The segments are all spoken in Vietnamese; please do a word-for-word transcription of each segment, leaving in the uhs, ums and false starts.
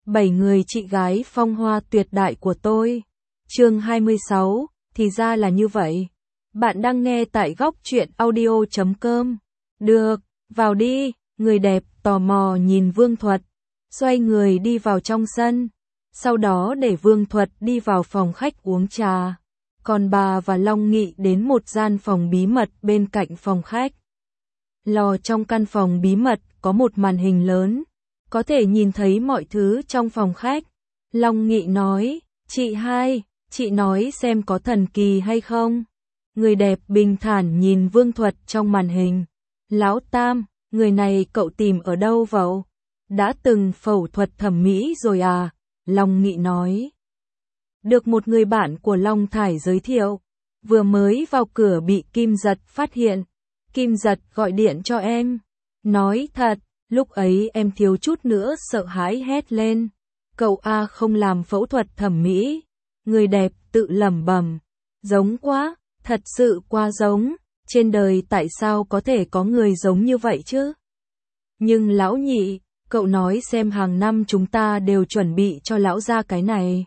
Bảy người chị gái phong hoa tuyệt đại của tôi. Chương hai mươi sáu, thì ra là như vậy. Bạn đang nghe tại góc truyện audio chấm com. Được, vào đi, người đẹp tò mò nhìn Vương Thuật, xoay người đi vào trong sân, sau đó để Vương Thuật đi vào phòng khách uống trà. Còn bà và Long Nghị đến một gian phòng bí mật bên cạnh phòng khách. Lò trong căn phòng bí mật có một màn hình lớn, có thể nhìn thấy mọi thứ trong phòng khách. Long Nghị nói, chị hai, chị nói xem có thần kỳ hay không? Người đẹp bình thản nhìn Vương Thuật trong màn hình. Lão Tam, người này cậu tìm ở đâu vậy? Đã từng phẫu thuật thẩm mỹ rồi à? Long Nghị nói. Được một người bạn của Long Thải giới thiệu. Vừa mới vào cửa bị Kim Giật phát hiện. Kim Giật gọi điện cho em. Nói thật, lúc ấy em thiếu chút nữa sợ hãi hét lên. Cậu A không làm phẫu thuật thẩm mỹ. Người đẹp tự lẩm bẩm. Giống quá, thật sự quá giống. Trên đời tại sao có thể có người giống như vậy chứ? Nhưng lão nhị, cậu nói xem hàng năm chúng ta đều chuẩn bị cho lão gia cái này.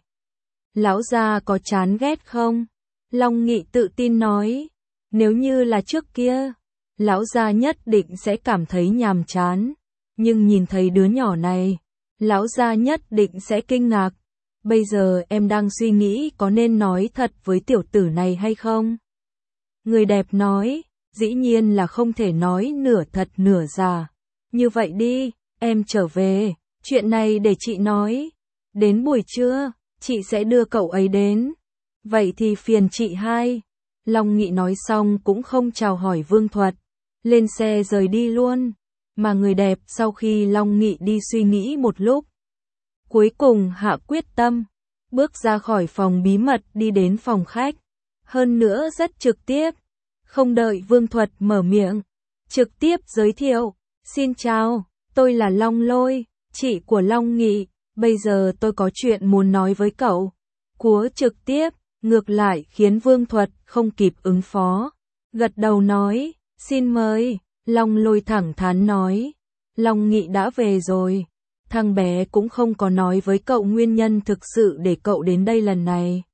Lão gia có chán ghét không? Long Nghị tự tin nói. Nếu như là trước kia, lão gia nhất định sẽ cảm thấy nhàm chán. Nhưng nhìn thấy đứa nhỏ này, lão gia nhất định sẽ kinh ngạc. Bây giờ em đang suy nghĩ có nên nói thật với tiểu tử này hay không? Người đẹp nói, dĩ nhiên là không thể nói nửa thật nửa giả. Như vậy đi, em trở về, chuyện này để chị nói. Đến buổi trưa, chị sẽ đưa cậu ấy đến. Vậy thì phiền chị hai. Long Nghị nói xong cũng không chào hỏi Vương Thuật, lên xe rời đi luôn. Mà người đẹp sau khi Long Nghị đi suy nghĩ một lúc, cuối cùng hạ quyết tâm, bước ra khỏi phòng bí mật đi đến phòng khách. Hơn nữa rất trực tiếp, không đợi Vương Thuật mở miệng, trực tiếp giới thiệu. Xin chào, tôi là Long Lôi, chị của Long Nghị, bây giờ tôi có chuyện muốn nói với cậu. Cúa trực tiếp, ngược lại khiến Vương Thuật không kịp ứng phó. Gật đầu nói, xin mời. Long Lôi thẳng thắn nói, Long Nghị đã về rồi. Thằng bé cũng không có nói với cậu nguyên nhân thực sự để cậu đến đây lần này.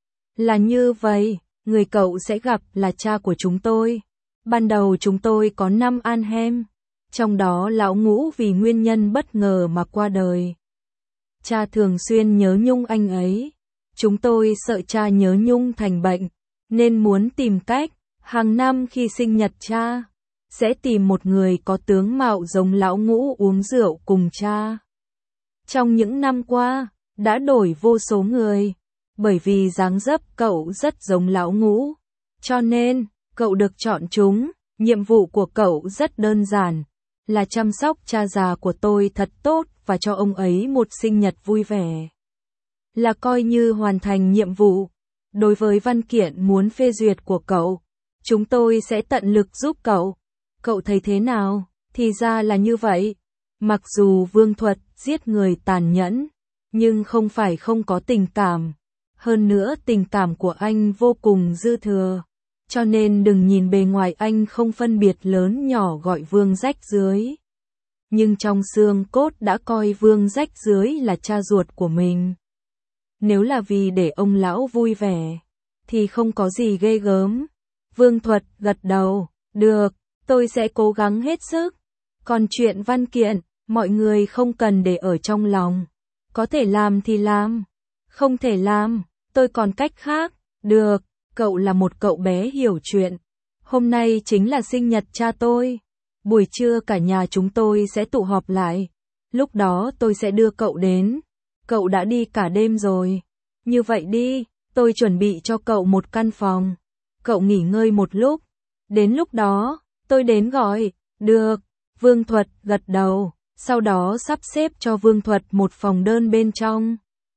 Là như vậy, người cậu sẽ gặp là cha của chúng tôi. Ban đầu chúng tôi có năm anh em, trong đó lão Ngũ vì nguyên nhân bất ngờ mà qua đời. Cha thường xuyên nhớ nhung anh ấy. Chúng tôi sợ cha nhớ nhung thành bệnh, nên muốn tìm cách, hàng năm khi sinh nhật cha, sẽ tìm một người có tướng mạo giống lão Ngũ uống rượu cùng cha. Trong những năm qua, đã đổi vô số người, bởi vì dáng dấp cậu rất giống lão Ngũ. Cho nên, cậu được chọn chúng, nhiệm vụ của cậu rất đơn giản, là chăm sóc cha già của tôi thật tốt và cho ông ấy một sinh nhật vui vẻ. Là coi như hoàn thành nhiệm vụ. Đối với văn kiện muốn phê duyệt của cậu, chúng tôi sẽ tận lực giúp cậu. Cậu thấy thế nào? Thì ra là như vậy. Mặc dù Vương Thuật giết người tàn nhẫn, nhưng không phải không có tình cảm. Hơn nữa tình cảm của anh vô cùng dư thừa. Cho nên đừng nhìn bề ngoài anh không phân biệt lớn nhỏ gọi Vương rách dưới. Nhưng trong xương cốt đã coi Vương rách dưới là cha ruột của mình. Nếu là vì để ông lão vui vẻ, thì không có gì ghê gớm. Vương Thuật gật đầu, được, tôi sẽ cố gắng hết sức. Còn chuyện văn kiện, mọi người không cần để ở trong lòng. Có thể làm thì làm, không thể làm, tôi còn cách khác. Được, cậu là một cậu bé hiểu chuyện. Hôm nay chính là sinh nhật cha tôi. Buổi trưa cả nhà chúng tôi sẽ tụ họp lại. Lúc đó tôi sẽ đưa cậu đến. Cậu đã đi cả đêm rồi. Như vậy đi, tôi chuẩn bị cho cậu một căn phòng. Cậu nghỉ ngơi một lúc. Đến lúc đó, tôi đến gọi. Được, Vương Thuật gật đầu. Sau đó sắp xếp cho Vương Thuật một phòng đơn bên trong.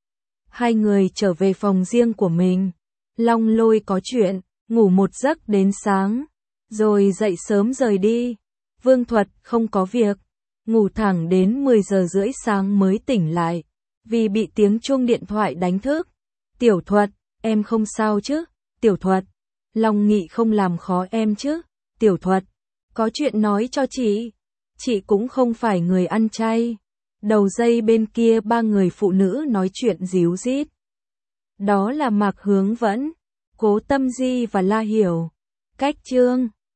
Hai người trở về phòng riêng của mình. Long Lôi có chuyện, ngủ một giấc đến sáng. Rồi dậy sớm rời đi. Vương Thuật không có việc. Ngủ thẳng đến mười giờ rưỡi sáng mới tỉnh lại. Vì bị tiếng chuông điện thoại đánh thức. Tiểu Thuật, em không sao chứ? Tiểu Thuật, Long Nghị không làm khó em chứ? Tiểu Thuật, có chuyện nói cho chị. Chị cũng không phải người ăn chay. Đầu dây bên kia ba người phụ nữ nói chuyện díu dít. Đó là Mạc Hướng Vẫn, Cố Tâm Di và La Hiểu. Cách chương